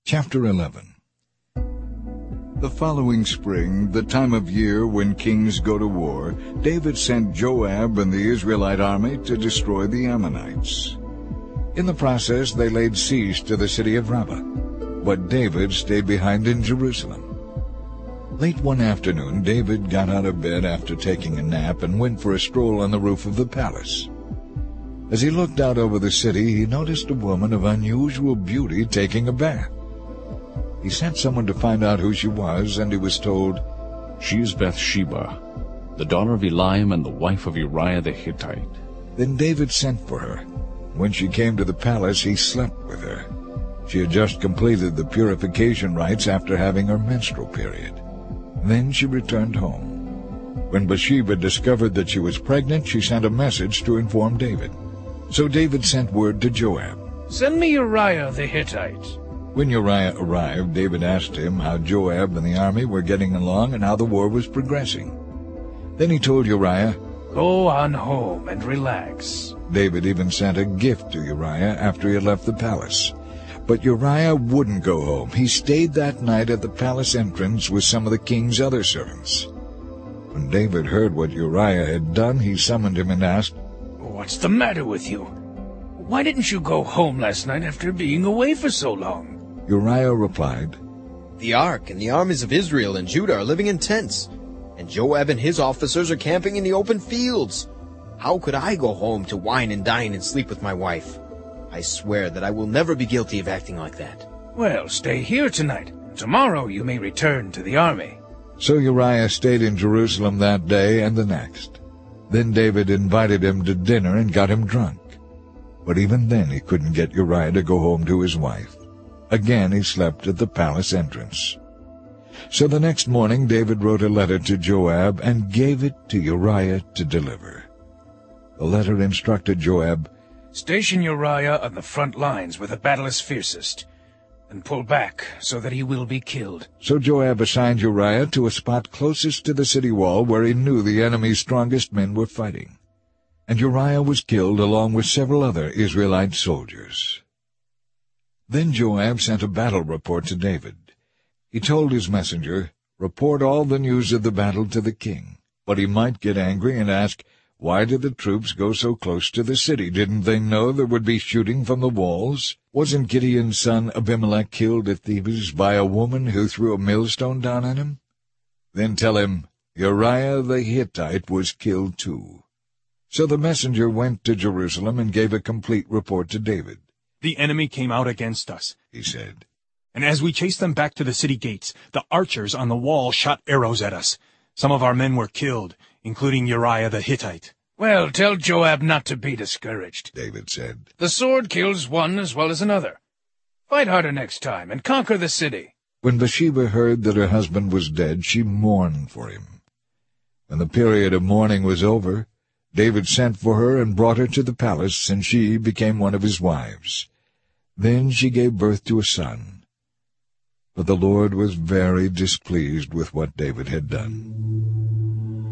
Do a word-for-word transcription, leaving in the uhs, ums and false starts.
Chapter eleven. The following spring, the time of year when kings go to war, David sent Joab and the Israelite army to destroy the Ammonites. In the process, they laid siege to the city of Rabbah, but David stayed behind in Jerusalem. Late one afternoon, David got out of bed after taking a nap and went for a stroll on the roof of the palace. As he looked out over the city, he noticed a woman of unusual beauty taking a bath. He sent someone to find out who she was, and he was told, "She is Bathsheba, the daughter of Eliam and the wife of Uriah the Hittite." Then David sent for her. When she came to the palace, he slept with her. She had just completed the purification rites after having her menstrual period. Then she returned home. When Bathsheba discovered that she was pregnant, she sent a message to inform David. So David sent word to Joab, "Send me Uriah the Hittite." When Uriah arrived, David asked him how Joab and the army were getting along and how the war was progressing. Then he told Uriah, "Go on home and relax." David even sent a gift to Uriah after he had left the palace. But Uriah wouldn't go home. He stayed that night at the palace entrance with some of the king's other servants. When David heard what Uriah had done, he summoned him and asked, "What's the matter with you? Why didn't you go home last night after being away for so long?" Uriah replied, "The ark and the armies of Israel and Judah are living in tents, and Joab and his officers are camping in the open fields. How could I go home to wine and dine and sleep with my wife? I swear that I will never be guilty of acting like that." "Well, stay here tonight. Tomorrow you may return to the army." So Uriah stayed in Jerusalem that day and the next. Then David invited him to dinner and got him drunk. But even then he couldn't get Uriah to go home to his wife. Again he slept at the palace entrance. So the next morning David wrote a letter to Joab and gave it to Uriah to deliver. The letter instructed Joab, "Station Uriah on the front lines where the battle is fiercest, and pull back so that he will be killed." So Joab assigned Uriah to a spot closest to the city wall where he knew the enemy's strongest men were fighting. And Uriah was killed along with several other Israelite soldiers. Then Joab sent a battle report to David. He told his messenger, "Report all the news of the battle to the king." But he might get angry and ask, "Why did the troops go so close to the city? Didn't they know there would be shooting from the walls? Wasn't Gideon's son Abimelech killed at Thebes by a woman who threw a millstone down on him?" Then tell him, "Uriah the Hittite was killed too." So the messenger went to Jerusalem and gave a complete report to David. "The enemy came out against us," he said. "and as we chased them back to the city gates, the archers on the wall shot arrows at us. Some of our men were killed, including Uriah the Hittite." "Well, tell Joab not to be discouraged," David said. "The sword kills one as well as another. Fight harder next time and conquer the city." When Bathsheba heard that her husband was dead, she mourned for him. When the period of mourning was over, David sent for her and brought her to the palace, and she became one of his wives. Then she gave birth to a son. But the Lord was very displeased with what David had done.